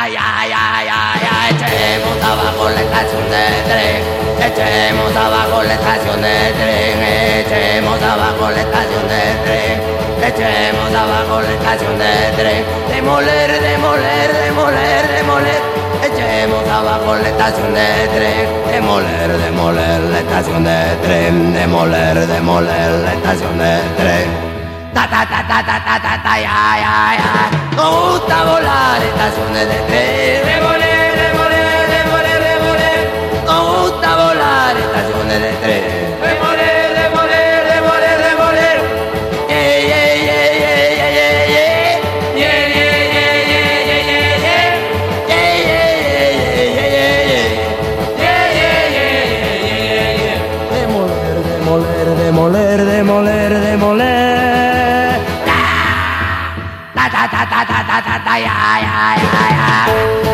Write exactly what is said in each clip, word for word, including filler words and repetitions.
ay, ay, ay, ay, ay, echemos abajo la estación de tren, echemos abajo la estación de tren, echemos abajo la estación de tren, echemos abajo la estación de tren, demoler, demoler, demoler, demoler, echemos abajo la estación de tren, demoler, demoler la estación de tren, demoler, demoler la estación de tren. Ta ta ta ta ta ta ta ta ya ya ya. Nos gusta volar estaciones de tren. Demoler, demoler, demoler, demoler. Nos gusta volar estaciones de tren. Demoler, demoler, demoler, demoler. Yeah yeah yeah yeah yeah yeah yeah. Yeah yeah yeah yeah yeah yeah yeah. Yeah yeah yeah yeah yeah yeah. Yeah yeah yeah yeah yeah yeah. Demoler, demoler, demoler, demoler, demoler. Ta ta ta ta ta ta ta ya ya ya ya.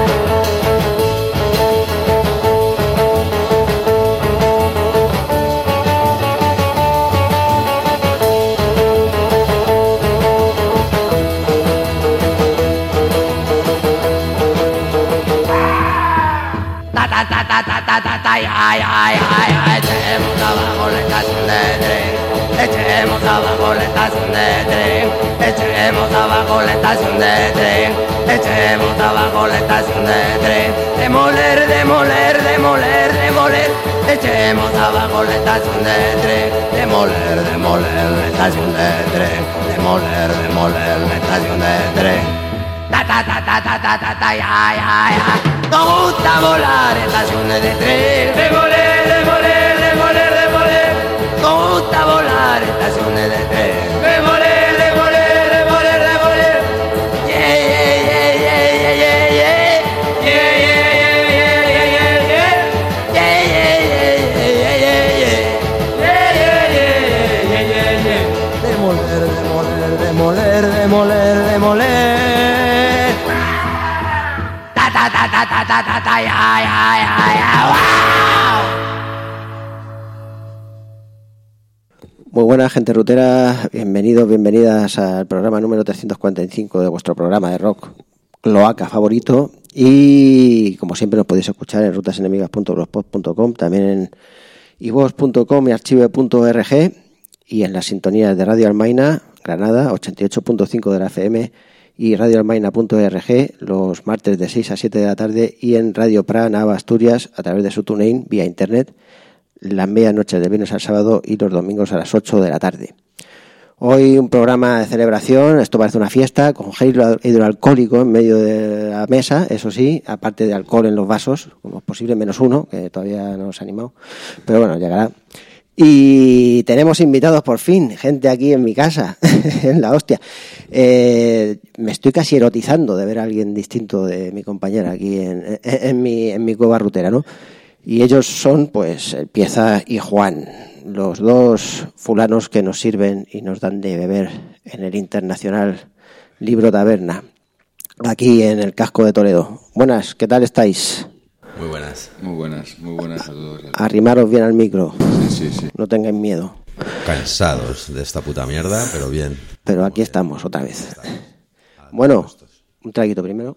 Ta ta ta ta ta ta ta ta ya ya ya ya. Echemos abajo la estación de tren. Echemos abajo la estación de tren, echemos abajo la estación de tren, echemos abajo la estación de tren, demoler, demoler, demoler, demoler, echemos abajo la estación de tren, demoler, demoler la estación de tren, demoler, demoler la estación de tren. Ta ta ta ta ta ta ta ta ya ya ya. Nos gusta volar estaciones de tren, demoler, demoler, demoler, demoler. Nos gusta volar estaciones de tren. Demoler, demoler, demoler, demoler. Yeah, yeah, yeah, yeah, yeah, yeah. Yeah, yeah, yeah, yeah, yeah, yeah. Yeah, yeah, yeah, yeah, yeah, yeah. Yeah, yeah, yeah, yeah, yeah, yeah. Demoler, demoler, demoler, demoler, demoler. Ta ta ta ta ta ta ta ta ya ya ya ya. Wow. Muy buena gente rutera, bienvenidos, bienvenidas al programa número trescientos cuarenta y cinco de vuestro programa de rock cloaca favorito, y como siempre nos podéis escuchar en rutasenemigas punto blogspot punto com, también en iVoox punto com y archive punto org, y en las sintonías de Radio Almaina, Granada, ochenta y ocho punto cinco de la F M, y radio almaina punto org los martes de seis a siete de la tarde, y en Radio Pra Nava Asturias a través de su TuneIn vía internet las medianoches de viernes al sábado y los domingos a las ocho de la tarde. Hoy un programa de celebración, esto parece una fiesta, con gel hidroalcohólico en medio de la mesa, eso sí, aparte de alcohol en los vasos, como es posible, menos uno, que todavía no se ha animado, pero bueno, llegará. Y tenemos invitados por fin, gente aquí en mi casa, en la hostia. Eh, me estoy casi erotizando de ver a alguien distinto de mi compañera aquí en, en, en, mi, en mi cueva rutera, ¿no? Y ellos son, pues, Pieza y Juan, los dos fulanos que nos sirven y nos dan de beber en el Internacional Libro Taberna, aquí en el casco de Toledo. Buenas, ¿qué tal estáis? Muy buenas. Muy buenas, muy buenas a todos. Arrimaros bien al micro. Sí, sí, sí. No tengáis miedo. Cansados de esta puta mierda, pero bien. Pero aquí estamos otra vez. Bueno, un traguito primero.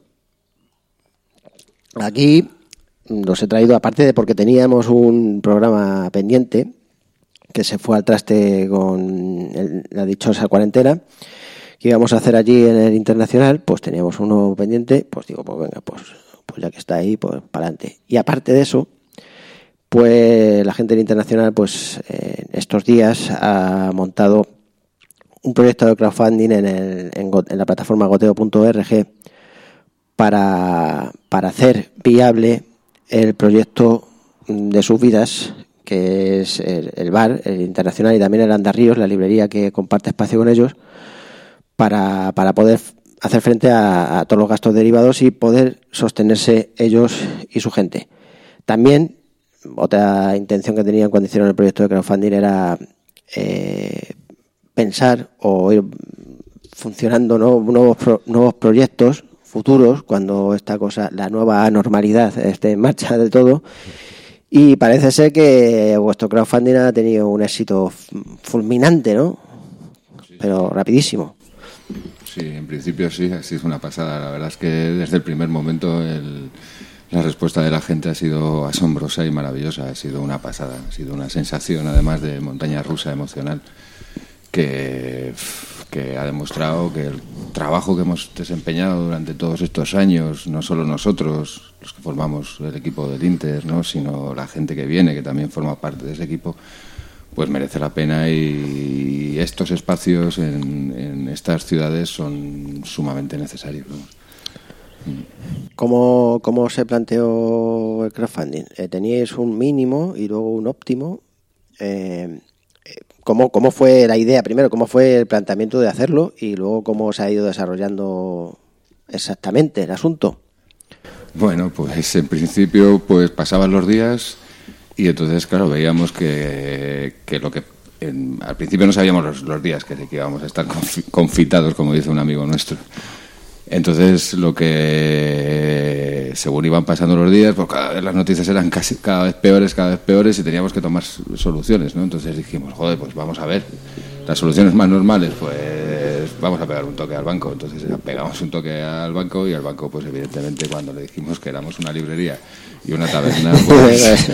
Aquí los he traído, aparte de porque teníamos un programa pendiente que se fue al traste con el, la dichosa cuarentena que íbamos a hacer allí en el Internacional, pues teníamos uno pendiente, pues digo, pues venga, pues, pues ya que está ahí, pues para adelante. Y aparte de eso, pues la gente del Internacional, pues eh, estos días ha montado un proyecto de crowdfunding en, el, en, en la plataforma goteo punto org para, para hacer viable el proyecto de sus vidas, que es el, el bar, el Internacional, y también el Andarríos, la librería que comparte espacio con ellos, para, para poder hacer frente a, a todos los gastos derivados y poder sostenerse ellos y su gente. También, otra intención que tenían cuando hicieron el proyecto de crowdfunding era eh, pensar o ir funcionando, ¿no?, nuevos, pro, nuevos proyectos futuros cuando esta cosa, la nueva normalidad, esté en marcha del todo. Y parece ser que vuestro crowdfunding ha tenido un éxito fulminante, ¿no? Sí, pero rapidísimo. Sí, en principio sí, ha sido una pasada. La verdad es que desde el primer momento el, la respuesta de la gente ha sido asombrosa y maravillosa. Ha sido una pasada, ha sido una sensación, además de montaña rusa emocional, que, que ha demostrado que el trabajo que hemos desempeñado durante todos estos años, no solo nosotros, los que formamos el equipo del Inter, ¿no?, sino la gente que viene, que también forma parte de ese equipo, pues merece la pena, y estos espacios en, en estas ciudades son sumamente necesarios, ¿no? ¿Cómo, ¿Cómo se planteó el crowdfunding? Eh, ¿Teníais un mínimo y luego un óptimo? Eh, ¿cómo, ¿Cómo fue la idea primero? ¿Cómo fue el planteamiento de hacerlo? Y luego, ¿cómo se ha ido desarrollando exactamente el asunto? Bueno, pues en principio pues pasaban los días y entonces, claro, veíamos que, que lo que... En, al principio no sabíamos los, los días que, que íbamos a estar confitados, como dice un amigo nuestro. Entonces, lo que, según iban pasando los días, pues cada vez las noticias eran casi cada vez peores, cada vez peores, y teníamos que tomar soluciones, ¿no? Entonces dijimos, joder, pues vamos a ver. Las soluciones más normales, pues vamos a pegar un toque al banco. Entonces pegamos un toque al banco, y al banco, pues evidentemente, cuando le dijimos que éramos una librería y una taberna, pues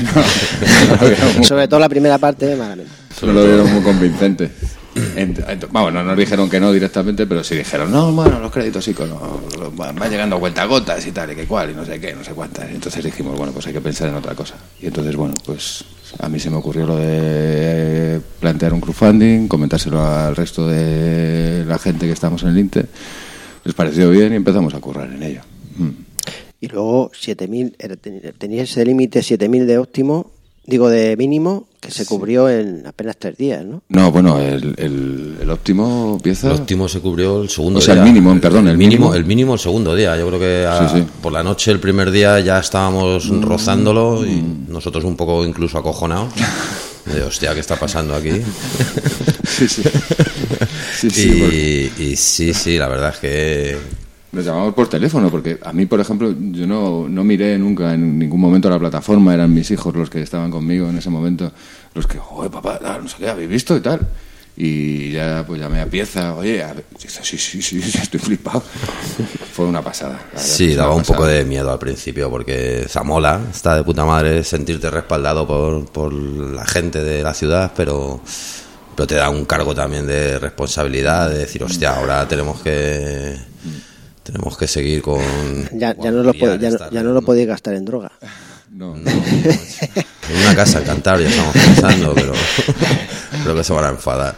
no, no sobre todo la primera parte, malamente. No lo vieron muy convincente. Ent, ent, vamos, no nos dijeron que no directamente, pero sí dijeron, no, bueno, los créditos sí, no, van llegando a cuentagotas y tal, y que cual, y no sé qué, no sé cuántas. Y entonces dijimos, bueno, pues hay que pensar en otra cosa. Y entonces, bueno, pues a mí se me ocurrió lo de plantear un crowdfunding, comentárselo al resto de la gente que estamos en el Inter. Les pareció bien y empezamos a currar en ello. Mm. Y luego, siete mil, teníais ese límite siete mil de óptimo, digo de mínimo, que se cubrió en apenas tres días, ¿no? No, bueno, el, el, el óptimo empieza... El óptimo se cubrió el segundo día. O sea, día. el mínimo, perdón, el, el mínimo, mínimo. El mínimo el segundo día. Yo creo que a, sí, sí. por la noche, el primer día, ya estábamos mm. rozándolo, y mm. nosotros un poco incluso acojonados. De, hostia, ¿qué está pasando aquí? Sí, sí. sí, sí y, porque... y sí, sí, la verdad es que... Nos llamamos por teléfono, porque a mí, por ejemplo, yo no, no miré nunca en ningún momento la plataforma, eran mis hijos los que estaban conmigo en ese momento, los que, joder, papá, no sé qué, ¿habéis visto? Y tal. Y ya pues llamé a Pieza, oye, a ver, dice, sí, sí, sí, sí, estoy flipado. Fue una pasada. Sí, daba un poco de miedo al principio, porque Zamola está de puta madre sentirte respaldado por, por la gente de la ciudad, pero... pero te da un cargo también de responsabilidad, de decir, hostia, ahora tenemos que... Tenemos que seguir con... Ya, ya, no, lo pod- ya, no, ya no lo podéis gastar en droga. No, no. En una casa en Cantabria estamos pensando, pero creo que se van a enfadar.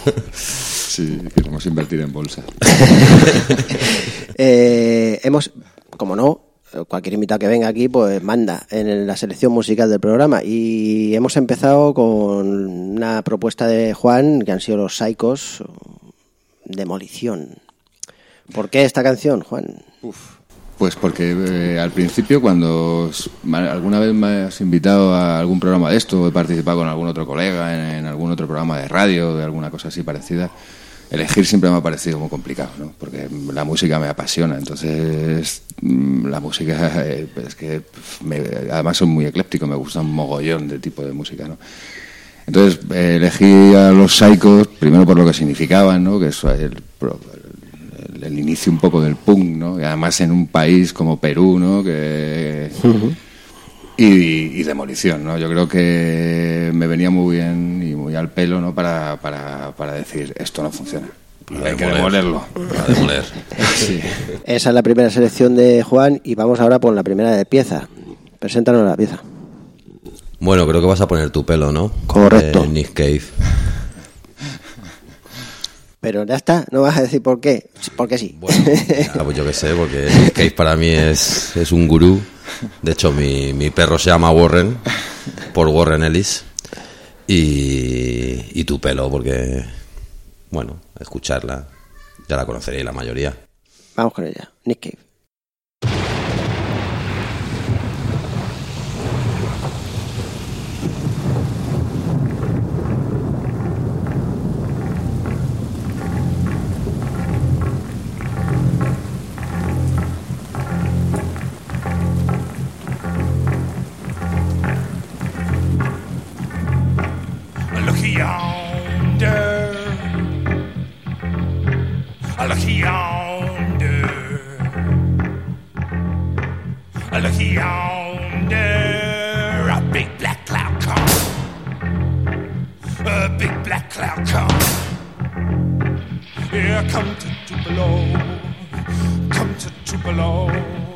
Sí, queremos invertir en bolsa. eh, hemos, como no, cualquier invitado que venga aquí, pues manda en la selección musical del programa. Y hemos empezado con una propuesta de Juan, que han sido los Psychos, Demolición. ¿Por qué esta canción, Juan? Uf, pues porque eh, al principio, cuando alguna vez me has invitado a algún programa de esto, he participado con algún otro colega en, en algún otro programa de radio, de alguna cosa así parecida, elegir siempre me ha parecido muy complicado, ¿no? Porque la música me apasiona. Entonces, la música, eh, es que me, además soy muy ecléptico, me gusta un mogollón de tipo de música, ¿no? Entonces, eh, elegí a los Psychos, primero por lo que significaban, ¿no? Que es el... el inicio un poco del punk, ¿no? Y además en un país como Perú, ¿no? Que... Uh-huh. y, y Demolición, ¿no? Yo creo que me venía muy bien y muy al pelo, ¿no? Para, para, para decir, esto no funciona. Hay demoler. que demolerlo. Para demoler. Sí. Esa es la primera selección de Juan y vamos ahora por la primera de Pieza. Preséntanos la pieza. Bueno, creo que vas a poner Tu pelo, ¿no? Correcto. Eh, Nick Cave. Pero ya está, no vas a decir por qué, porque sí. Bueno, ya, pues yo qué sé, porque Nick Cave para mí es, es un gurú. De hecho, mi, mi perro se llama Warren, por Warren Ellis. Y, y Tu pelo, porque, bueno, escucharla, ya la conoceréis la mayoría. Vamos con ella, Nick Cave. look yonder, look yonder, a big black cloud come, a big black cloud come. Here come to Tupelo, come to Tupelo.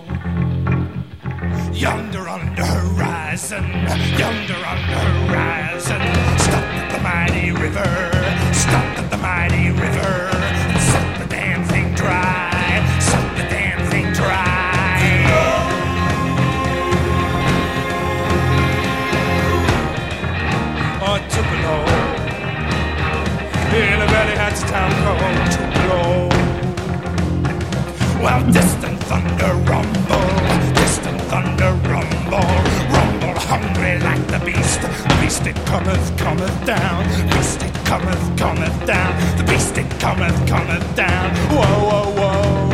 Yonder on the horizon, yonder on the horizon. Stop at the mighty river, stop at the mighty river. And suck the damn thing dry, suck the damn thing dry. Oh, Tupelo, in a very hot town called Tupelo. Well, distant thunder rumble, distant thunder rumble, rumble hungry like the beast. The beast it cometh, cometh down, beast it cometh, cometh down, the beast it cometh, cometh down. Whoa, whoa, whoa,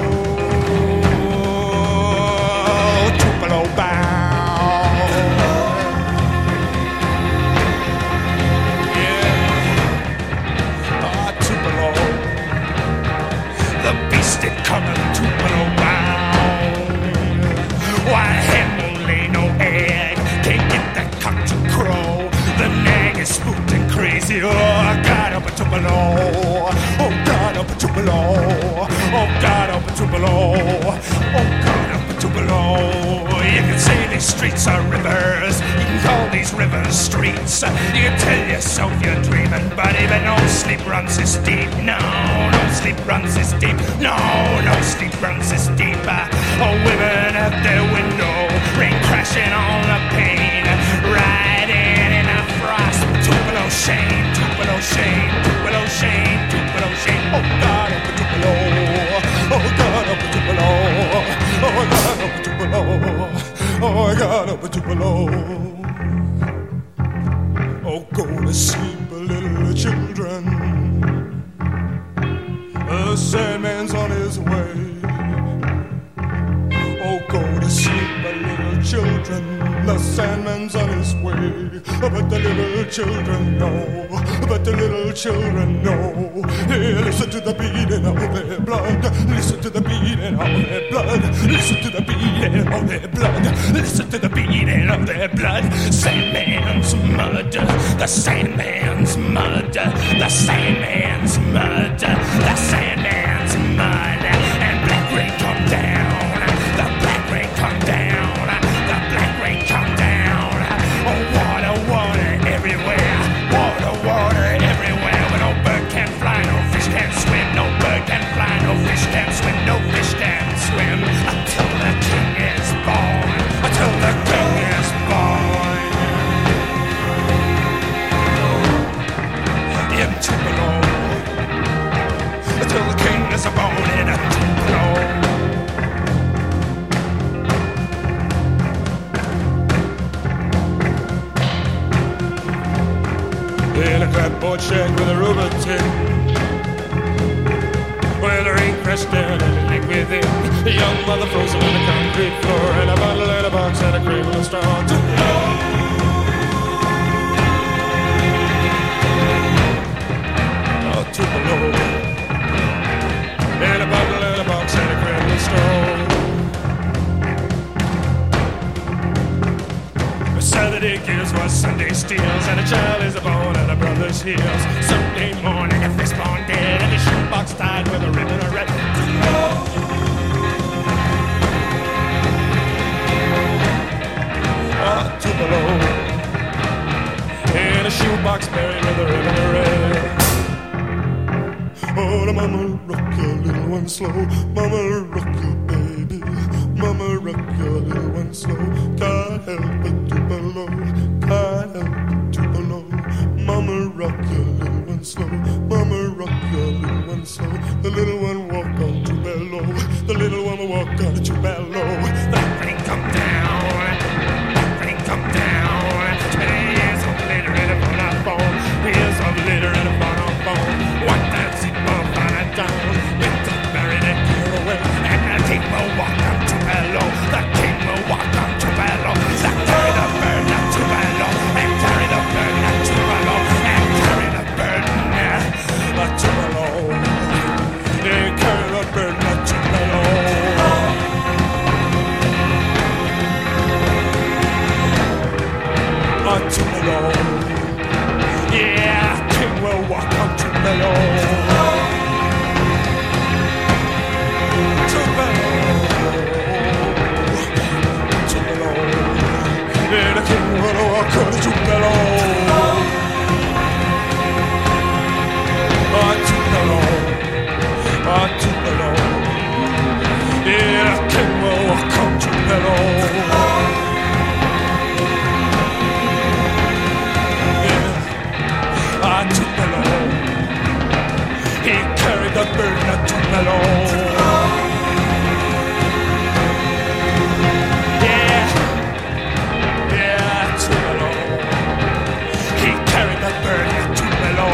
Tupelo bound. Yeah, ah, Tupelo, the beast it cometh, Tupelo bound. Why hen won't lay no egg, can't get that cock to crow. The nag is spooked and crazy. Oh, God, up a Tupelo. Oh, God, up a Tupelo. Oh, God, up a Tupelo. Oh, God, up a Tupelo. You can say these streets are rivers, you can call these rivers streets. You can tell yourself you're dreaming, buddy, but no sleep runs this deep. No, no sleep runs this deep. No, no sleep runs this deep. Oh, women at their window, rain crashing on the pane, riding in a frost. Tupelo shame, Tupelo shame, Tupelo shame, Tupelo shame. Oh, God, up a Tupelo. Oh, God, up a Tupelo. Oh, God, up a Tupelo. Oh, God, up a Tupelo. Oh, go to sleep, little children. The Sandman's on his way. Oh, go to sleep, little children. The Sandman's on his way. But the little children know. But the little children know. Hey, listen to the beating of their blood. Listen to the beating of their blood. Listen to the beating of their blood. Listen to the beating of their blood. Sandman's mud. The Sandman's mud. The Sandman's mud. The Sandman's mud. And black rain come down. The black rain come down. The black rain come down. Oh, water, water everywhere. Water, water everywhere. But no bird can fly, no fish can swim. No bird can fly, no fish can swim. No fish can swim until the king is born. Until the king is born. In Tupelo. Until the king is born in a Tupelo. In a clapboard shed with a rubber tin, where the rain crashed down and it leaked within. A young mother frozen in the concrete floor, and a bottle in a box and a cradle of straw. Oh, Tupelo. In a bottle in a box and a cradle of straw. Saturday gives what Sunday steals, and a child is born at a brother's heels. Sunday morning, a fistbone dead, and a shoebox tied with a ribbon of red. Oh, Tupelo. In a shoebox buried with a ribbon of red. Oh, the mama rock your little one slow, mama rock your baby. Mama rock your little one slow, can't help it Tupelo, can't help it Tupelo. Mama rock your little one slow, mama rock your little one slow. The little one walk on Tupelo, the little one will walk on Tupelo. The rain come down, the rain come down. Here's a litter in a phone, here's a litter in a phone. What that's it, mom, find it down. It's buried and clear away, and the king will walk on Tupelo. The king will walk on Tupelo. The carry the bird, not Tupelo, and carry the bird, not Tupelo, and carry Tupelo. Tupelo. Era che volevo ancora Tupelo. Ah, Tupelo. Ah, Tupelo. Era che volevo ancora Tupelo. He carried the burden of Tupelo. Yeah, yeah, Tupelo. He carried the burden of Tupelo.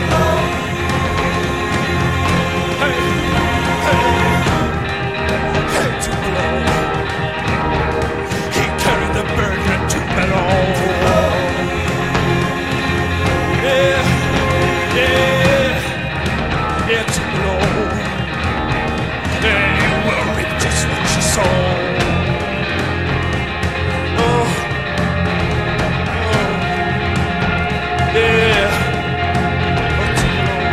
Hey, hey, hey, Tupelo. He carried the burden of Tupelo. Yeah, yeah. Yeah, Tupelo. Hey, well, reap just what you sow. Oh, oh, yeah. Oh, Tupelo.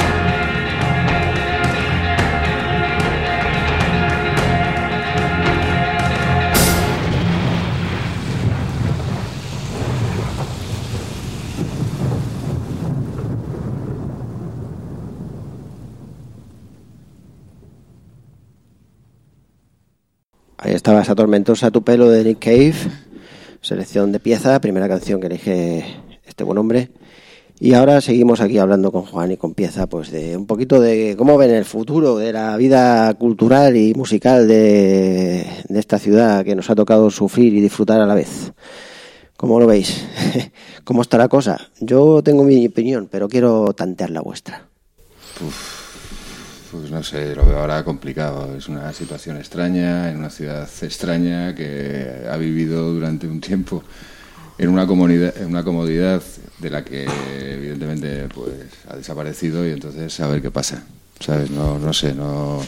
Ahí estaba esa tormentosa Tupelo de Nick Cave, selección de pieza, primera canción que elige este buen hombre. Y ahora seguimos aquí hablando con Juan y con Pieza, pues de un poquito de cómo ven el futuro de la vida cultural y musical de, de esta ciudad que nos ha tocado sufrir y disfrutar a la vez. ¿Cómo lo veis? ¿Cómo está la cosa? Yo tengo mi opinión, pero quiero tantear la vuestra. Uf. Pues no sé, lo veo ahora complicado. Es una situación extraña, en una ciudad extraña que ha vivido durante un tiempo en una comunidad, en una comodidad de la que evidentemente pues ha desaparecido, y entonces a ver qué pasa, ¿sabes? No, no sé, no,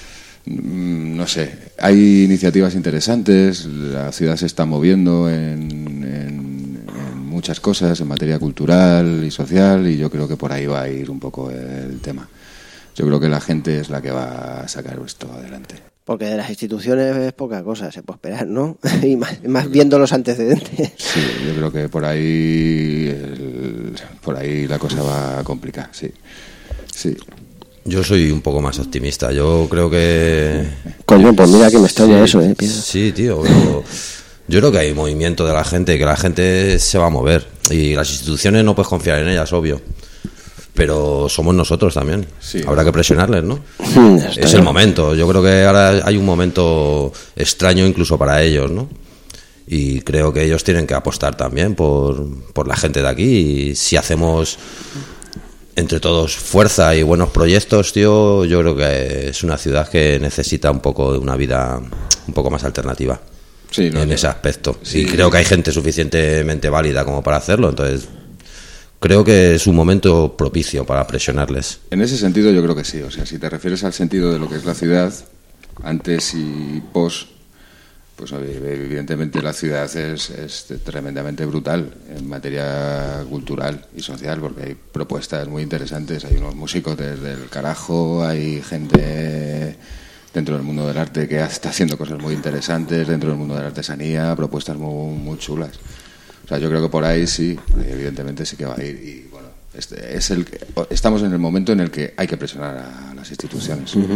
no sé. Hay iniciativas interesantes, la ciudad se está moviendo en, en, en muchas cosas, en materia cultural y social, y yo creo que por ahí va a ir un poco el tema. Yo creo que la gente es la que va a sacar esto adelante. Porque de las instituciones es poca cosa, se puede esperar, ¿no? Y más, más viendo los antecedentes. Sí, yo creo que por ahí el, por ahí la cosa va a complicar, sí. Sí. Yo soy un poco más optimista. Yo creo que... Coño, pues mira que me extraña sí, eso, ¿eh? Piensa. Sí, tío. Yo, yo creo que hay movimiento de la gente, que la gente se va a mover. Y las instituciones no puedes confiar en ellas, obvio. Pero somos nosotros también. Sí. Habrá que presionarles, ¿no? Sí, es el momento. Yo creo que ahora hay un momento extraño incluso para ellos, ¿no? Y creo que ellos tienen que apostar también por, por la gente de aquí. Y si hacemos entre todos fuerza y buenos proyectos, tío, yo creo que es una ciudad que necesita un poco de una vida un poco más alternativa. Sí, no, en no. ese aspecto. Sí. Y creo que hay gente suficientemente válida como para hacerlo, entonces... Creo que es un momento propicio para presionarles. En ese sentido yo creo que sí. O sea, si te refieres al sentido de lo que es la ciudad, antes y post, pues evidentemente la ciudad es, es tremendamente brutal en materia cultural y social, porque hay propuestas muy interesantes, hay unos músicos desde el carajo, hay gente dentro del mundo del arte que está haciendo cosas muy interesantes, dentro del mundo de la artesanía, propuestas muy, muy chulas. O sea, yo creo que por ahí sí, evidentemente sí que va a ir. Y bueno, este es el que, estamos en el momento en el que hay que presionar a las instituciones. Uh-huh.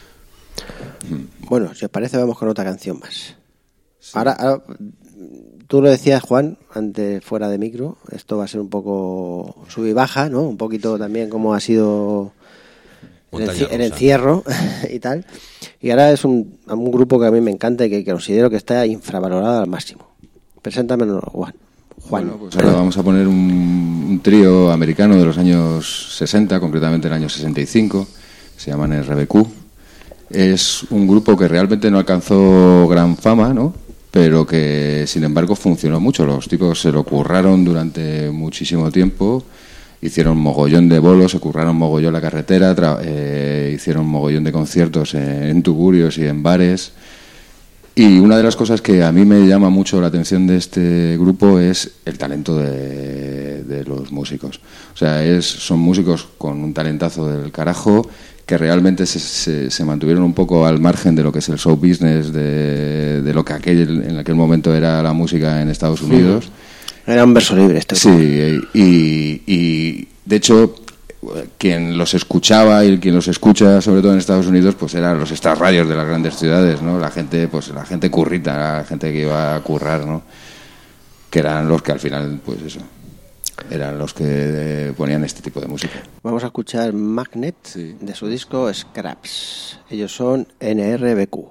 Mm. Bueno, si os parece, vamos con otra canción más. Sí. Ahora, ahora, tú lo decías, Juan, antes fuera de micro, esto va a ser un poco sub y baja, ¿no? Un poquito también como ha sido el, enci- el encierro y tal. Y ahora es un, un grupo que a mí me encanta y que, que considero que está infravalorado al máximo. Preséntamelo, Juan. Juan. Bueno, pues ahora vamos a poner un, un trío americano de los años sesenta, concretamente el año sesenta y cinco, se llaman R B Q. Es un grupo que realmente no alcanzó gran fama, ¿no? Pero que sin embargo funcionó mucho. Los tipos se lo curraron durante muchísimo tiempo, hicieron mogollón de bolos, se curraron mogollón la carretera, tra- eh, hicieron mogollón de conciertos en, en tugurios y en bares. Y una de las cosas que a mí me llama mucho la atención de este grupo es el talento de, de los músicos. O sea, es, son músicos con un talentazo del carajo que realmente se, se, se mantuvieron un poco al margen de lo que es el show business, de, de lo que aquel, en aquel momento era la música en Estados Unidos. Sí. Era un verso libre este grupo. Sí, y, y de hecho quien los escuchaba y quien los escucha sobre todo en Estados Unidos pues eran los Star Radios de las grandes ciudades, ¿no? La gente, pues la gente currita, la gente que iba a currar, ¿no? Que eran los que al final, pues eso, eran los que ponían este tipo de música. Vamos a escuchar Magnet, sí, de su disco Scraps. Ellos son N R B Q.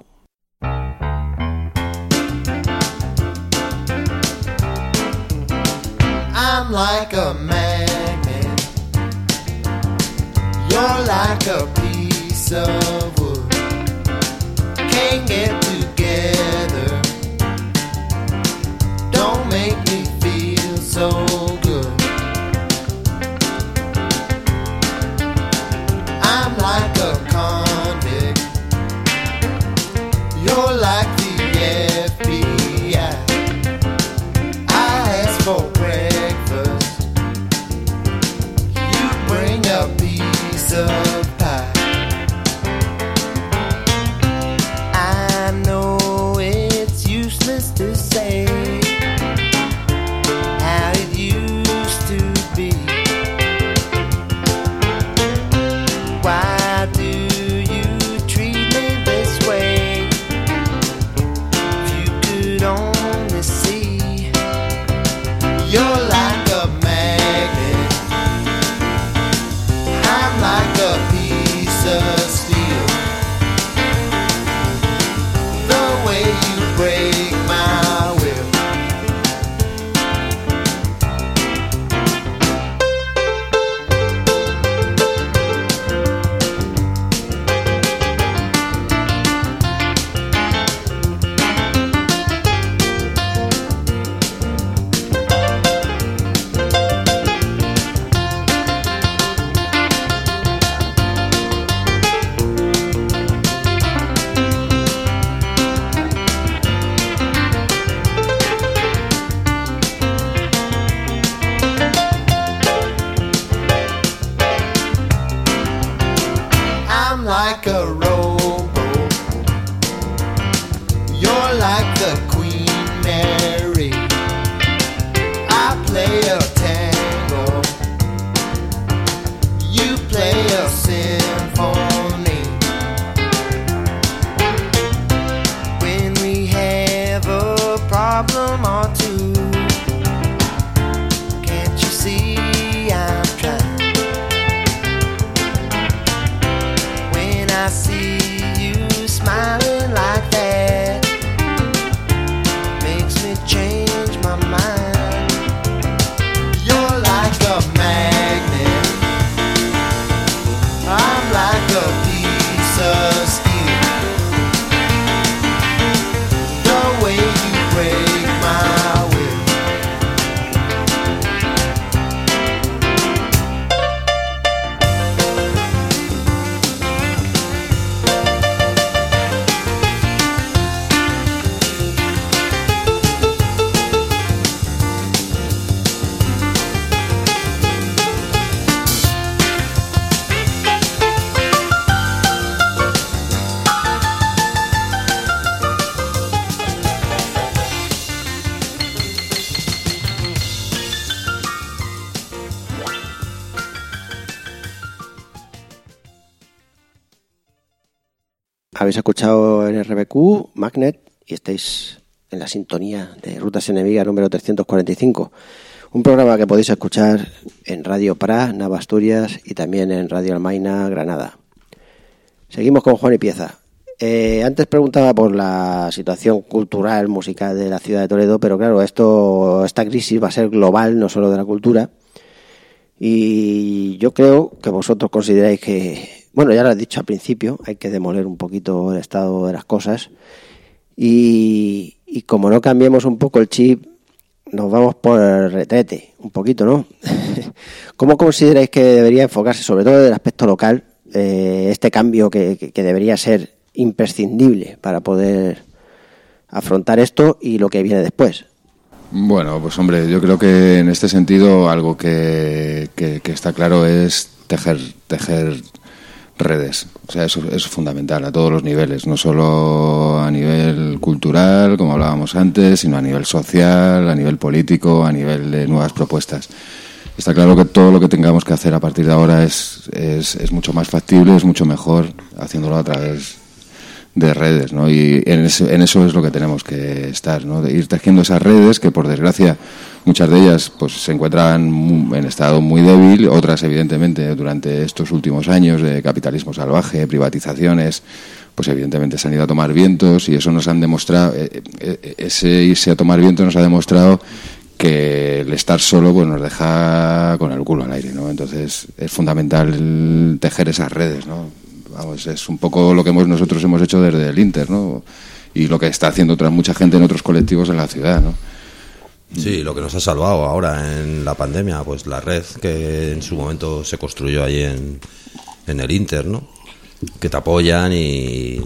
I'm like a magnet. You're like a piece of wood. Can't get together. Don't make me feel so good. I'm like a convict. You're like the F B I. I ask for breakfast. You bring a piece of pie. I know it's useless to say how it used to be. Why do you treat me this way? If you could only see, you're like a magnet. I'm like a piece of steel. The way you break my will. I'm like a rowboat. You're like the Queen Mary. I play a tango. You play a symphony. When we have a problem or two, can't you see I'm trying? When I see you smiling like that, makes me change my mind. You're like a magnet. I'm like a piece of steel. The way you break my will. Habéis escuchado N R B Q, Magnet, y estáis en la sintonía de Rutas Enemigas número trescientos cuarenta y cinco. Un programa que podéis escuchar en Radio Pra, Nava Asturias, y también en Radio Almaina, Granada. Seguimos con Juan y Pieza. Eh, antes preguntaba por la situación cultural, musical de la ciudad de Toledo, pero claro, esto, esta crisis va a ser global, no solo de la cultura. Y yo creo que vosotros consideráis que, bueno, ya lo he dicho al principio, hay que demoler un poquito el estado de las cosas. Y, y como no cambiemos un poco el chip, nos vamos por el retrete, un poquito, ¿no? ¿Cómo consideráis que debería enfocarse, sobre todo desde el aspecto local, eh, este cambio que, que, que debería ser imprescindible para poder afrontar esto y lo que viene después. Bueno, pues hombre, yo creo que en este sentido algo que, que, que está claro es tejer, tejer redes. O sea, eso, eso es fundamental a todos los niveles, no solo a nivel cultural, como hablábamos antes, sino a nivel social, a nivel político, a nivel de nuevas propuestas. Está claro que todo lo que tengamos que hacer a partir de ahora es, es, es mucho más factible, es mucho mejor haciéndolo a través de redes, ¿no? Y en, ese, en eso es lo que tenemos que estar, ¿no? De ir tejiendo esas redes que, por desgracia, muchas de ellas pues se encuentran en estado muy débil, otras, evidentemente, durante estos últimos años de capitalismo salvaje, privatizaciones, pues evidentemente se han ido a tomar vientos y eso nos han demostrado, ese irse a tomar vientos nos ha demostrado que el estar solo pues nos deja con el culo al aire, ¿no? Entonces es fundamental tejer esas redes, ¿no? Vamos, es un poco lo que hemos, nosotros hemos hecho desde el Inter, ¿no? Y lo que está haciendo otra mucha gente en otros colectivos en la ciudad, ¿no? Sí, lo que nos ha salvado ahora en la pandemia, pues la red que en su momento se construyó ahí en, en el Inter, ¿no? Que te apoyan y...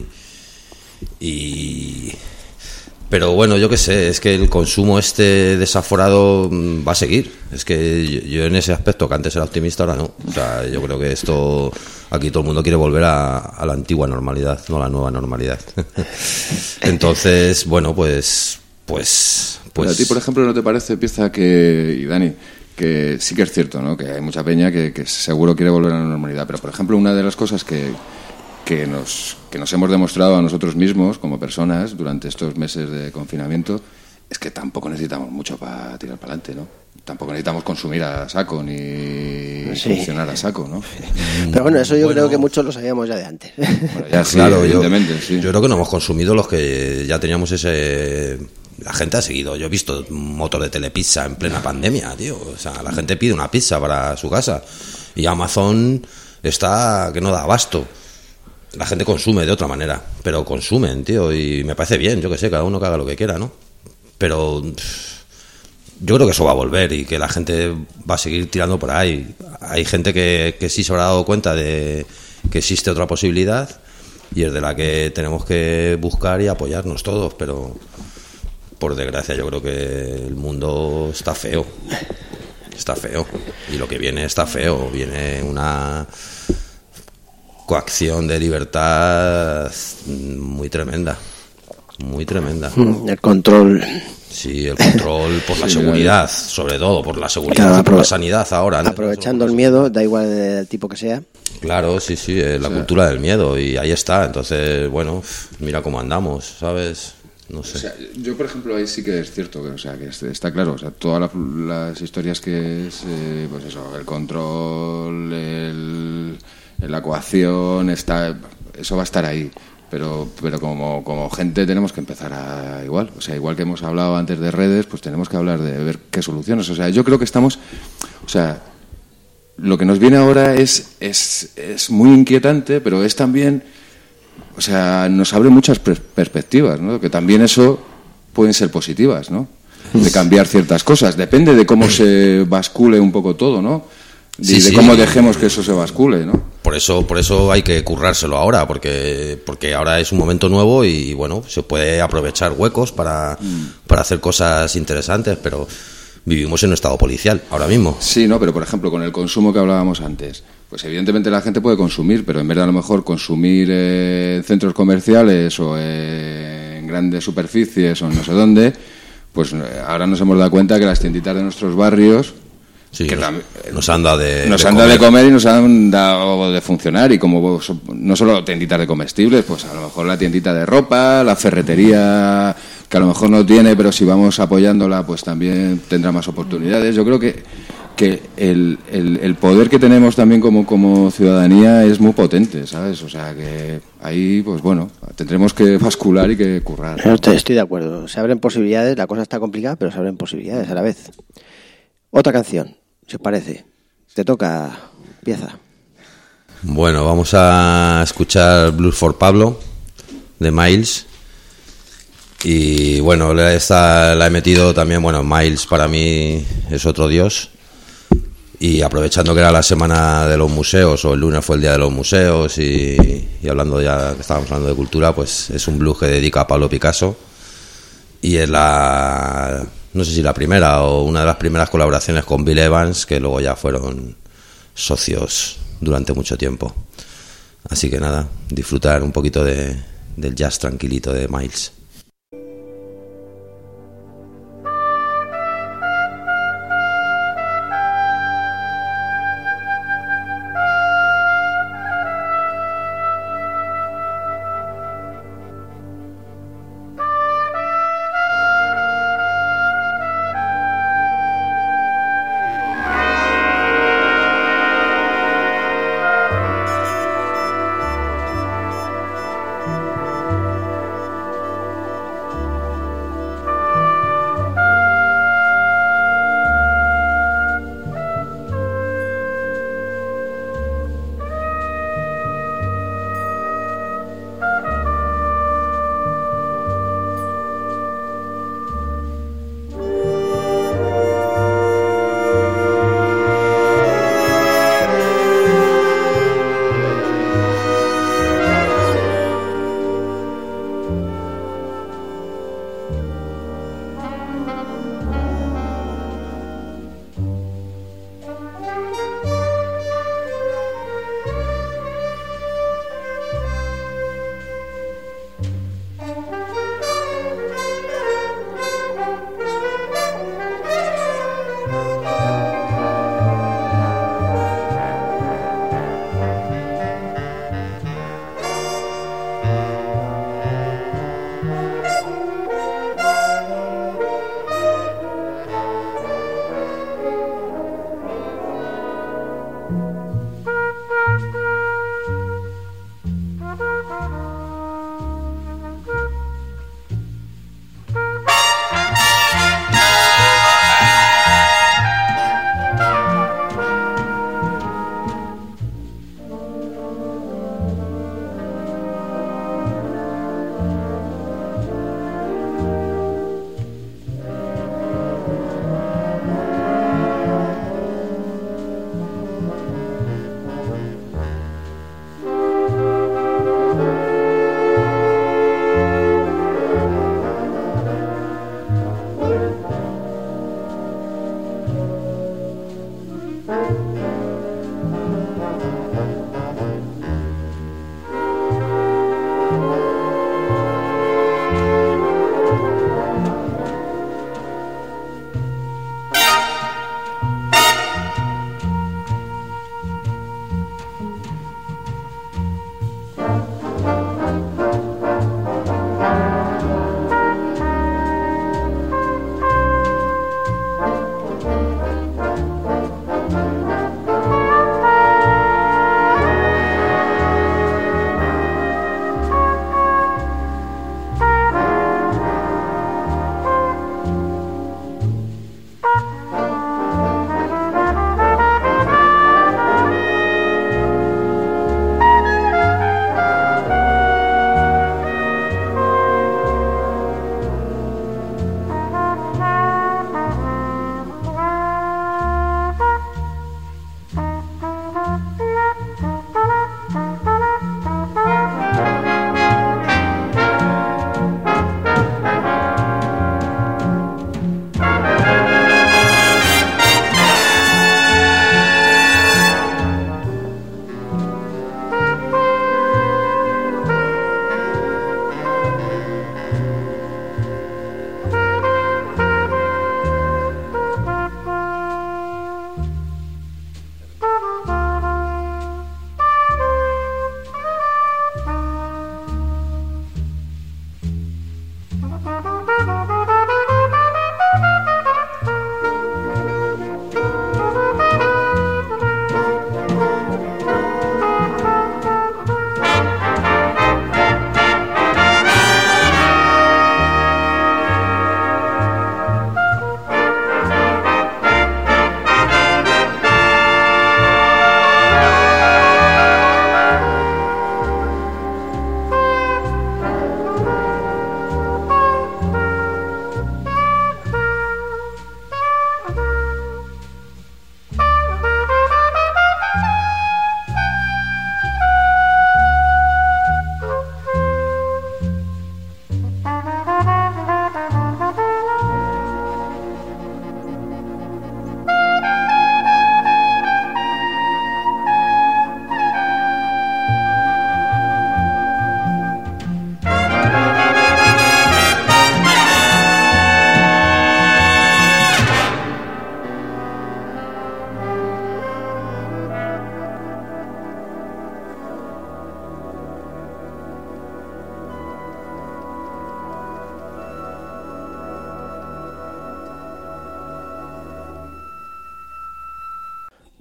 y pero bueno, yo qué sé, es que el consumo este desaforado va a seguir. Es que yo, yo en ese aspecto, que antes era optimista, ahora no. O sea, yo creo que esto, aquí todo el mundo quiere volver a, a la antigua normalidad, no a la nueva normalidad. Entonces, bueno, pues... pues, pues Pero a ti, por ejemplo, ¿no te parece, Pieza, que, y Dani, que sí que es cierto, ¿no? Que hay mucha peña que, que seguro quiere volver a la normalidad, pero, por ejemplo, una de las cosas que... que nos que nos hemos demostrado a nosotros mismos como personas durante estos meses de confinamiento es que tampoco necesitamos mucho para tirar para adelante, ¿no? Tampoco necesitamos consumir a saco ni Sí. funcionar a saco, ¿no? Pero bueno, eso yo Bueno. creo que muchos lo sabíamos ya de antes. Bueno, ya sí, claro, yo, evidentemente, sí. yo creo que no hemos consumido los que ya teníamos ese... La gente ha seguido. Yo he visto un motor de telepizza en plena pandemia, tío. O sea, la gente pide una pizza para su casa y Amazon está que no da abasto. La gente consume de otra manera, pero consumen, tío, y me parece bien, yo que sé, cada uno que haga lo que quiera, ¿no? Pero pff, yo creo que eso va a volver y que la gente va a seguir tirando por ahí. Hay gente que, que sí se habrá dado cuenta de que existe otra posibilidad y es de la que tenemos que buscar y apoyarnos todos, pero por desgracia yo creo que el mundo está feo, está feo, y lo que viene está feo, viene una... coacción de libertad muy tremenda, muy tremenda. El control. Sí, el control por la Sí, seguridad, sobre todo por la seguridad Claro, y por aprove- la sanidad ahora. Antes Aprovechando no el miedo, da igual del tipo que sea. Claro, sí, sí, eh, la cultura del miedo y ahí está. Entonces, bueno, mira cómo andamos, ¿sabes? No sé. O sea, yo, por ejemplo, ahí sí que es cierto, que, o sea, que es- está claro, o sea, todas las, las historias que es, eh, pues eso, el control, el, la coacción, está, eso va a estar ahí. Pero, pero como, como gente tenemos que empezar a igual, o sea, igual que hemos hablado antes de redes, pues tenemos que hablar de ver qué soluciones. O sea, yo creo que estamos, o sea, lo que nos viene ahora es, es, es muy inquietante, pero es también, o sea, nos abre muchas per- perspectivas, ¿no? Que también eso pueden ser positivas, ¿no? De cambiar ciertas cosas. Depende de cómo se bascule un poco todo, ¿no? Y Sí, de sí. cómo dejemos que eso se bascule, ¿no? Por eso, por eso hay que currárselo ahora, porque, porque ahora es un momento nuevo y bueno, se puede aprovechar huecos para, para hacer cosas interesantes, pero vivimos en un estado policial ahora mismo. Sí, no, pero por ejemplo, con el consumo que hablábamos antes, pues evidentemente la gente puede consumir, pero en vez de a lo mejor consumir eh, en centros comerciales o eh, en grandes superficies o no sé dónde, pues eh, ahora nos hemos dado cuenta que las tienditas de nuestros barrios Sí, que nos, tam- nos han dado de, nos de han dado de comer. comer y nos han dado de funcionar, y como vos- no solo tienditas de comestibles, pues a lo mejor la tiendita de ropa, la ferretería que a lo mejor no tiene, pero si vamos apoyándola pues también tendrá más oportunidades. Yo creo que, que el, el, el poder que tenemos también como, como ciudadanía es muy potente, ¿sabes? O sea que ahí pues bueno, tendremos que bascular y que currar. No, estoy, estoy de acuerdo. Se abren posibilidades, la cosa está complicada, pero se abren posibilidades a la vez. Otra canción, si os parece. Te toca, pieza. Bueno, vamos a escuchar Blues for Pablo de Miles. Y bueno, esta la he metido también. Bueno, Miles para mí es otro dios. Y aprovechando que era la semana de los museos, o el lunes fue el día de los museos, y, y hablando ya que estábamos hablando de cultura, pues es un blues que dedica a Pablo Picasso. y es la, no sé si la primera o una de las primeras colaboraciones con Bill Evans, que luego ya fueron socios durante mucho tiempo. Así que nada, disfrutar un poquito de, del jazz tranquilito de Miles.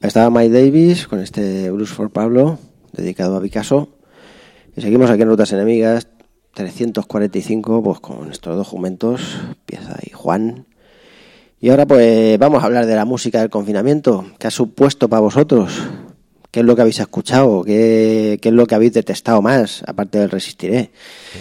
Estaba Mike Davis con este Blues for Pablo, dedicado a Picasso. Y seguimos aquí en Rutas Enemigas, trescientos cuarenta y cinco, pues con estos dos jumentos, Pieza y Juan. Y ahora pues vamos a hablar de la música del confinamiento. ¿Qué ha supuesto para vosotros? ¿Qué es lo que habéis escuchado? ¿Qué, qué es lo que habéis detestado más? Aparte del Resistiré.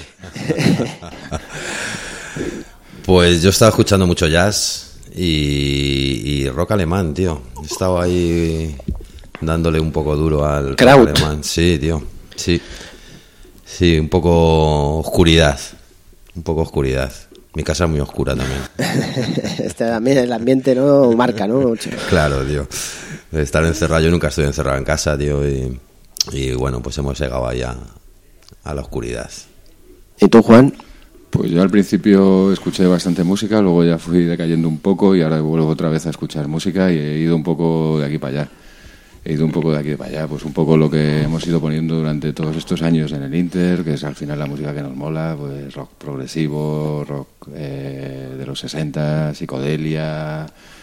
Pues yo estaba escuchando mucho jazz y, y rock alemán, tío. He estado ahí dándole un poco duro al Kraut. rock alemán. Sí, tío. Sí. Sí, un poco oscuridad. Un poco oscuridad. Mi casa es muy oscura también. Este también el ambiente no marca, ¿no? Claro, tío. Estar encerrado, yo nunca estoy encerrado en casa, tío. Y, y bueno, pues hemos llegado ahí a, a la oscuridad. ¿Y tú, Juan? Pues yo al principio escuché bastante música, luego ya fui decayendo un poco y ahora vuelvo otra vez a escuchar música y he ido un poco de aquí para allá. He ido un poco de aquí para allá, pues un poco lo que hemos ido poniendo durante todos estos años en el Inter, que es al final la música que nos mola, pues rock progresivo, rock eh, de los sesenta, psicodelia,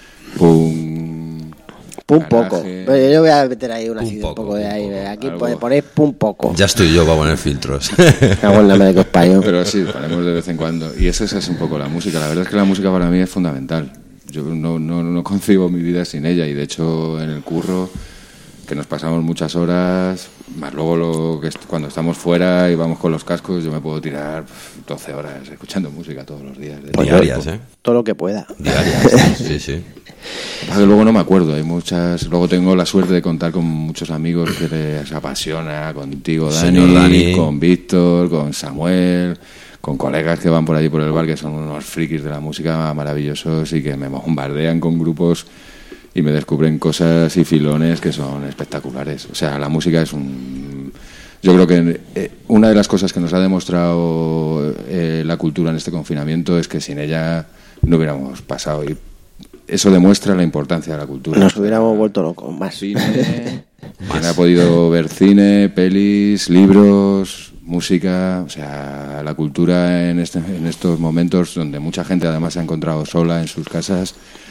punk... Pum garaje. poco. Bueno, yo voy a meter ahí una Pum así, un poco, poco de pum ahí. poco. Aquí Algo. ponéis pum poco. Ya estoy yo para poner filtros. Cago en la madre que os parió. Pero sí, ponemos de vez en cuando. Y esa, esa es un poco la música. La verdad es que la música para mí es fundamental. Yo no, no, no concibo mi vida sin ella. Y de hecho, en el curro, que nos pasamos muchas horas, más luego lo que est- cuando estamos fuera y vamos con los cascos, yo me puedo tirar pf, doce horas escuchando música todos los días. de Pues todo diarias, tipo. ¿eh? Todo lo que pueda. Diarias. Sí, sí. Pasa que luego no me acuerdo, hay muchas. Luego tengo la suerte de contar con muchos amigos que les apasiona, contigo, Dani, Señor Dani. con Víctor, con Samuel, con colegas que van por allí por el bar que son unos frikis de la música maravillosos y que me bombardean con grupos y me descubren cosas y filones que son espectaculares. O sea, la música es un... Yo creo que eh, una de las cosas que nos ha demostrado eh, la cultura en este confinamiento es que sin ella no hubiéramos pasado. Y eso demuestra la importancia de la cultura. Nos hubiéramos vuelto locos más. Cine, quien ha podido ver cine, pelis, libros, música, o sea, la cultura en, este, en estos momentos donde mucha gente además se ha encontrado sola en sus casas,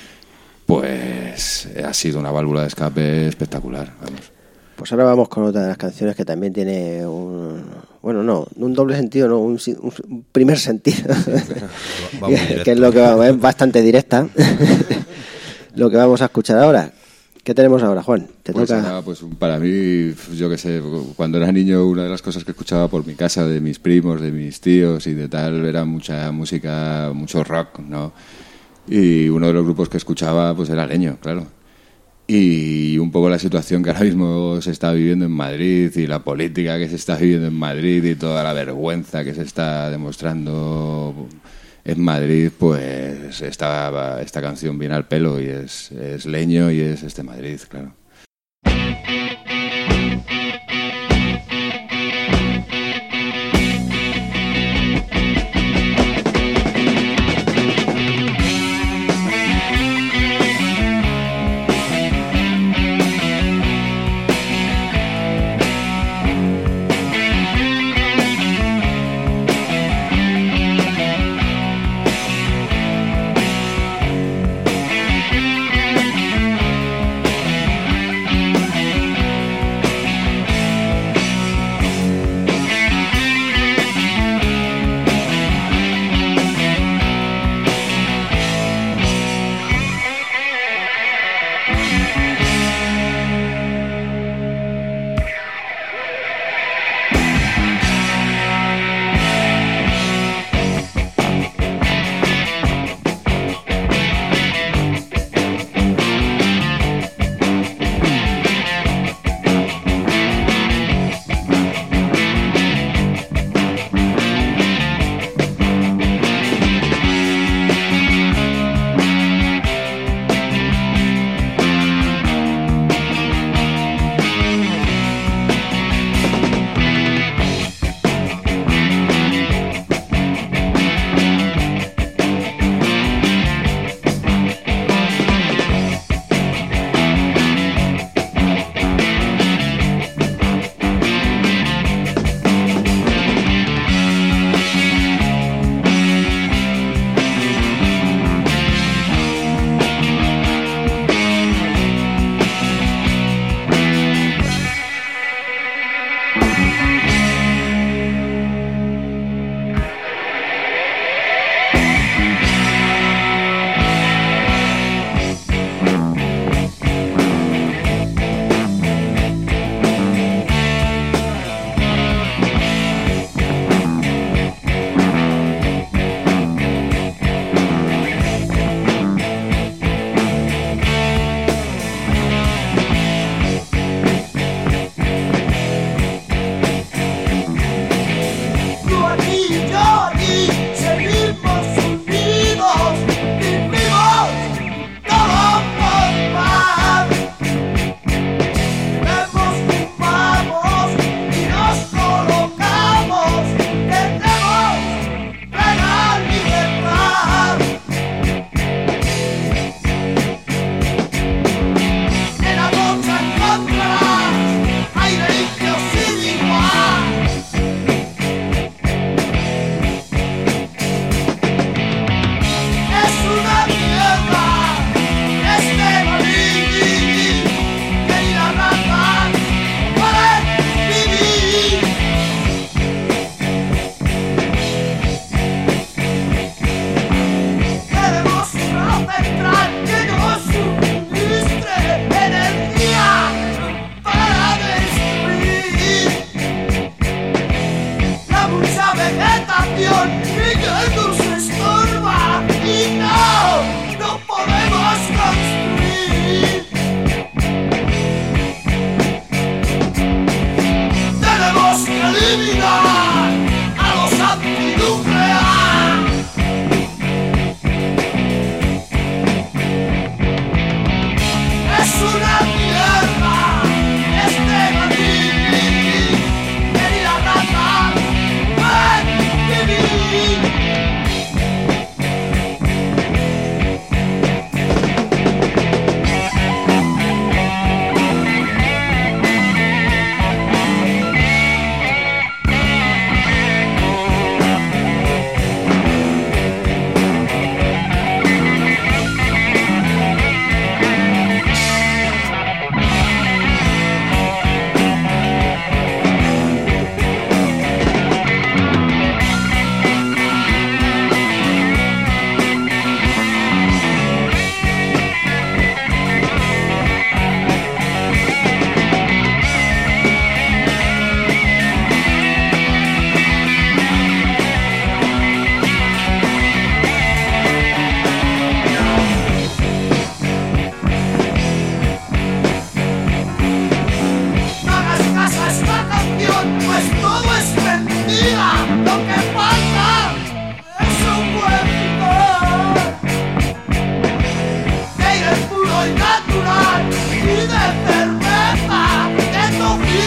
pues ha sido una válvula de escape espectacular, vamos. Pues ahora vamos con otra de las canciones que también tiene un... Bueno, no, un doble sentido, no, un, si- un primer sentido. Va muy que directo. es lo que vamos, es bastante directa. Lo que vamos a escuchar ahora. ¿Qué tenemos ahora, Juan? Te Pues, toca... nada, pues para mí, yo qué sé, cuando era niño una de las cosas que escuchaba por mi casa, de mis primos, de mis tíos y de tal, era mucha música, mucho rock, ¿no? Y uno de los grupos que escuchaba pues era Leño, claro. Y un poco la situación que ahora mismo se está viviendo en Madrid y la política que se está viviendo en Madrid y toda la vergüenza que se está demostrando en Madrid, pues esta, esta canción viene al pelo y es, es Leño y es este Madrid, claro. Thank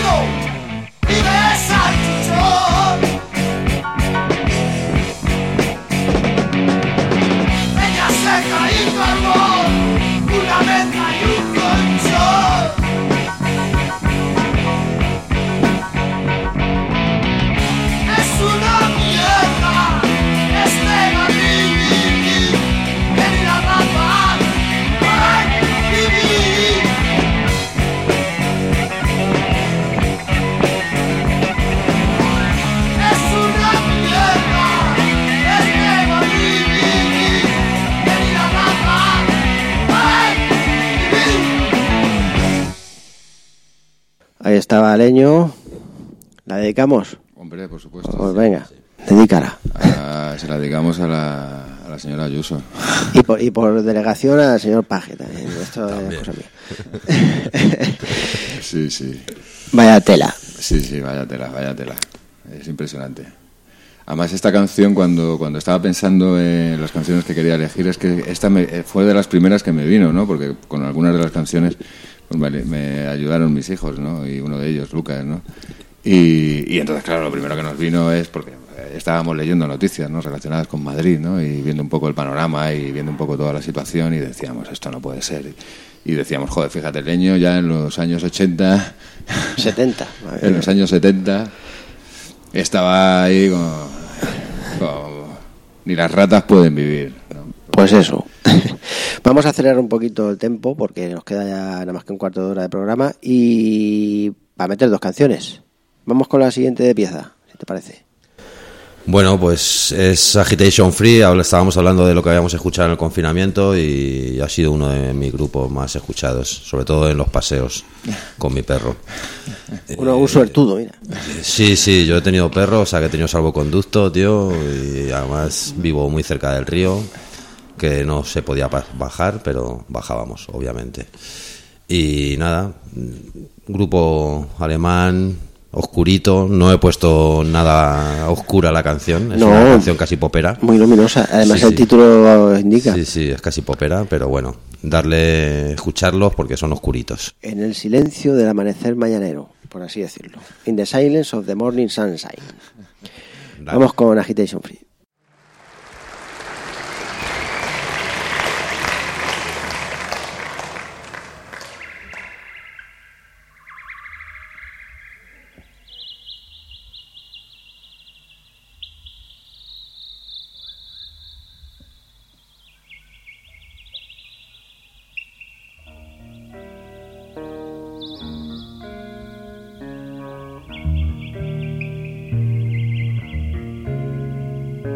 mundo y besa al chichón. Ella seca y carbón, una mesa y un colchón. Es una mierda, es negativity, venir a rapar, para vivir. Es una mierda, es negativity, venir a rapar, para vivir. Ahí estaba Leño. ¿La dedicamos? Hombre, por supuesto. Pues venga, dedícala. Ah, se la dedicamos a la, a la señora Ayuso. Y por, y por delegación al señor Paje también. Esto es cosa mía. Sí, sí. Vaya tela. Sí, sí, vaya tela, vaya tela. Es impresionante. Además, esta canción, cuando, cuando estaba pensando en las canciones que quería elegir, es que esta me, fue de las primeras que me vino, ¿no? Porque con algunas de las canciones pues, vale, me ayudaron mis hijos, ¿no? Y uno de ellos, Lucas, ¿no? Y, y entonces, claro, lo primero que nos vino es porque estábamos leyendo noticias, ¿no? Relacionadas con Madrid, ¿no? Y viendo un poco el panorama y viendo un poco toda la situación y decíamos, esto no puede ser. Y decíamos, joder, fíjate, Leño ya en los años ochenta... setenta. En los años setenta estaba ahí como, como ni las ratas pueden vivir, ¿no? Pues eso. Vamos a acelerar un poquito el tempo porque nos queda ya nada más que un cuarto de hora de programa y para meter dos canciones. Vamos con la siguiente pieza, si te parece. Bueno, pues es Agitation Free. Ahora estábamos hablando de lo que habíamos escuchado en el confinamiento y ha sido uno de mis grupos más escuchados, sobre todo en los paseos con mi perro. Uno, un suertudo, mira. Sí, sí, yo he tenido perro, o sea que he tenido salvoconducto, tío, y además vivo muy cerca del río, que no se podía bajar, pero bajábamos, obviamente. Y nada, grupo alemán, oscurito, no he puesto nada oscura la canción, es no, una canción casi popera. Muy luminosa, además Sí, el sí. título indica. Sí, sí, es casi popera, pero bueno, darle, escucharlos porque son oscuritos. En el silencio del amanecer mañanero, por así decirlo. In the silence of the morning sunshine. Dale. Vamos con Agitation Free. Thank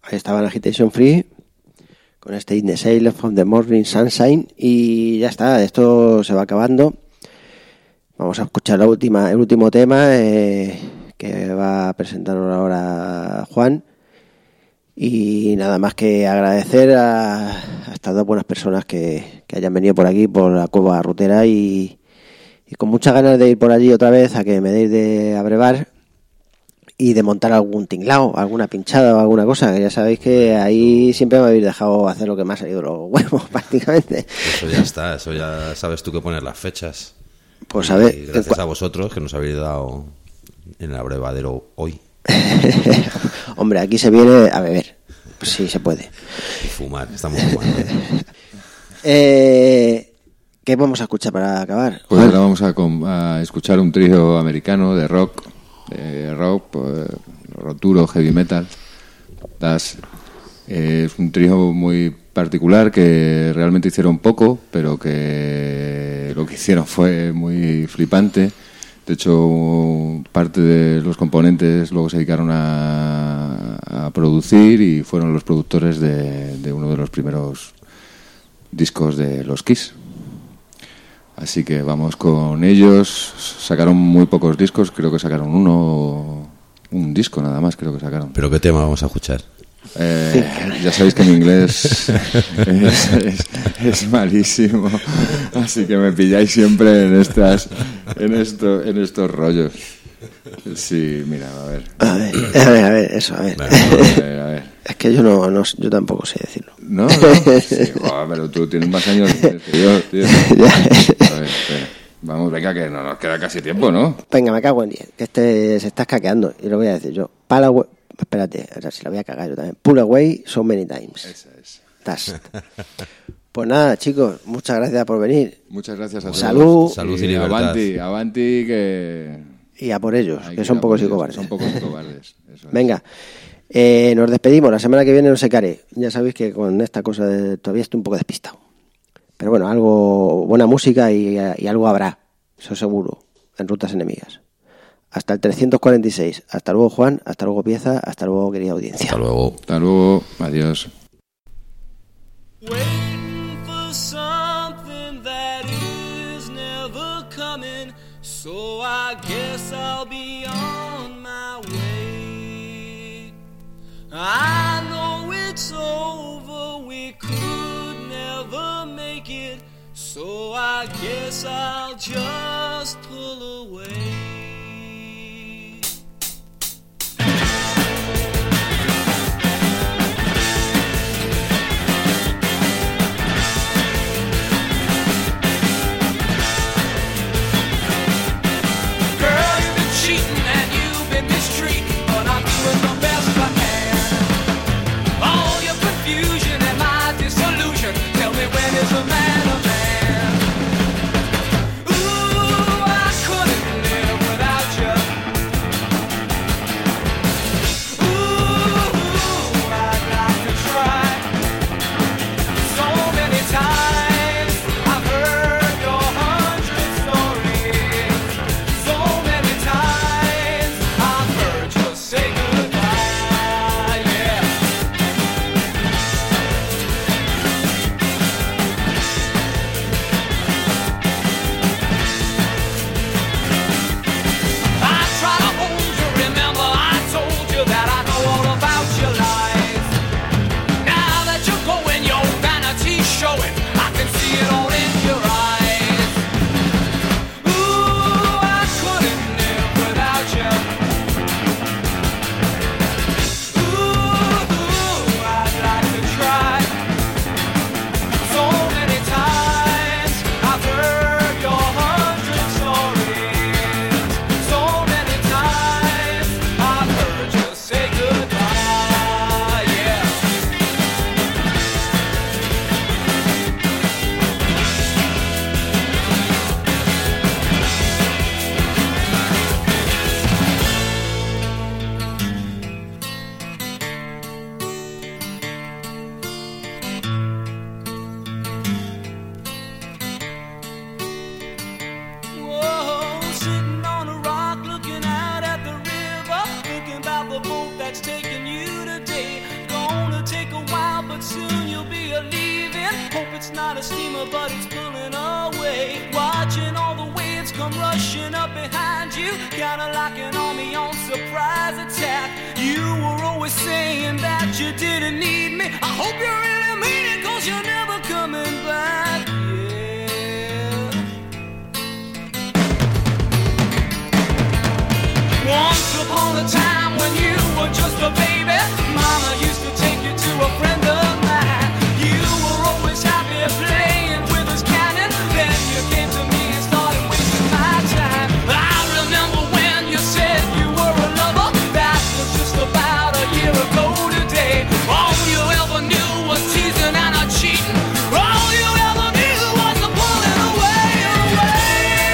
Ahí estaba Agitation Free con este In the Sail of the Morning Sunshine y ya está, esto se va acabando. Vamos a escuchar la última, el último tema eh, que va a presentarnos ahora Juan. Y nada más que agradecer a, a estas dos buenas personas que, que hayan venido por aquí, por la Cueva Rutera, y, y con muchas ganas de ir por allí otra vez a que me deis de abrevar y de montar algún tinglao, alguna pinchada o alguna cosa, que ya sabéis que ahí siempre me habéis dejado hacer lo que me ha salido los huevos prácticamente. Eso ya está, eso ya sabes tú que poner las fechas. Pues a ver, y gracias a vosotros que nos habéis dado en el abrevadero hoy. Hombre, aquí se viene a beber, pues sí se puede. Y fumar, estamos fumando. eh, ¿Qué vamos a escuchar para acabar? Pues ahora vamos a, com- a escuchar un trío americano de rock, de rock, pues, roturo, heavy metal. Das, eh, es un trío muy particular que realmente hicieron poco, pero que lo que hicieron fue muy flipante. De hecho, parte de los componentes luego se dedicaron a, a producir y fueron los productores de, de uno de los primeros discos de los Kiss. Así que vamos con ellos. Sacaron muy pocos discos, creo que sacaron uno, un disco nada más, creo que sacaron. ¿Pero qué tema vamos a escuchar? Eh, ya sabéis que mi inglés es, es, es malísimo, así que me pilláis siempre en estas, en esto, en estos rollos. Sí, mira, a ver. A ver, a ver, a ver, eso, a ver. Bueno, A ver, a ver. Es que yo no, no, yo tampoco sé decirlo. No, no. Sí, joder, pero tú tienes más años que yo, tío. A ver, espera. Vamos, venga, que no nos queda casi tiempo, ¿no? Venga, me cago en diez, que este se está escaqueando y lo voy a decir yo. Pala, espérate, o sea, si la voy a cagar yo también. Pull away so many times. Esa es. Dust. Pues nada, chicos, muchas gracias por venir. Muchas gracias a todos. Salud. Salud y libertad. Avanti, avanti, que... Y a por ellos, hay que ir son a pocos por y ellos, cobardes. Son pocos y cobardes. Eso es. Venga, eh, nos despedimos. La semana que viene no sé qué haré. Ya sabéis que con esta cosa de, todavía estoy un poco despistado. Pero bueno, algo, buena música y, y algo habrá, eso seguro, en Rutas Enemigas. Hasta el trescientos cuarenta y seis. Hasta luego, Juan. Hasta luego, Pieza. Hasta luego, querida audiencia. Hasta luego. Hasta luego. Adiós. Waiting for something that is never coming, so I guess I'll be on my way. I know it's over, we could never make it, so I guess I'll just pull away. Cheating and you've been mistreating, but I'm doing the best I can. All your confusion and my disillusion, tell me when is a man a man? Ooh, I couldn't live without soon you'll be a leaving. Hope it's not a steamer, but it's pulling away. Watching all the waves come rushing up behind you, kinda like an army on surprise attack. You were always saying that you didn't need me. I hope you really mean it, cause you're never coming back. Yeah. Once upon a time when you were just a baby, Mama used to take you to a friend of mine. You were always happy playing with us cannon. Then you came to me and started wasting my time. I remember when you said you were a lover. That was just about a year ago today. All you ever knew was teasing and a cheating. All you ever knew was the pulling away, away.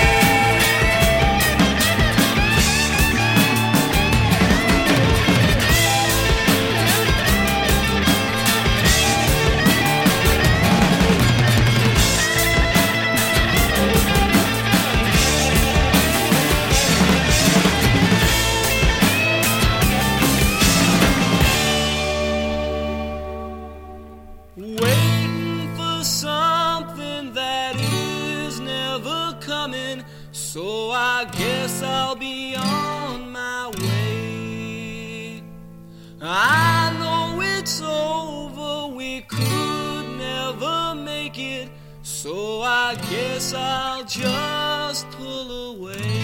Waiting for something that is never coming, so I guess I'll be on my way. I know it's over, we could never make it, so I guess I'll just pull away.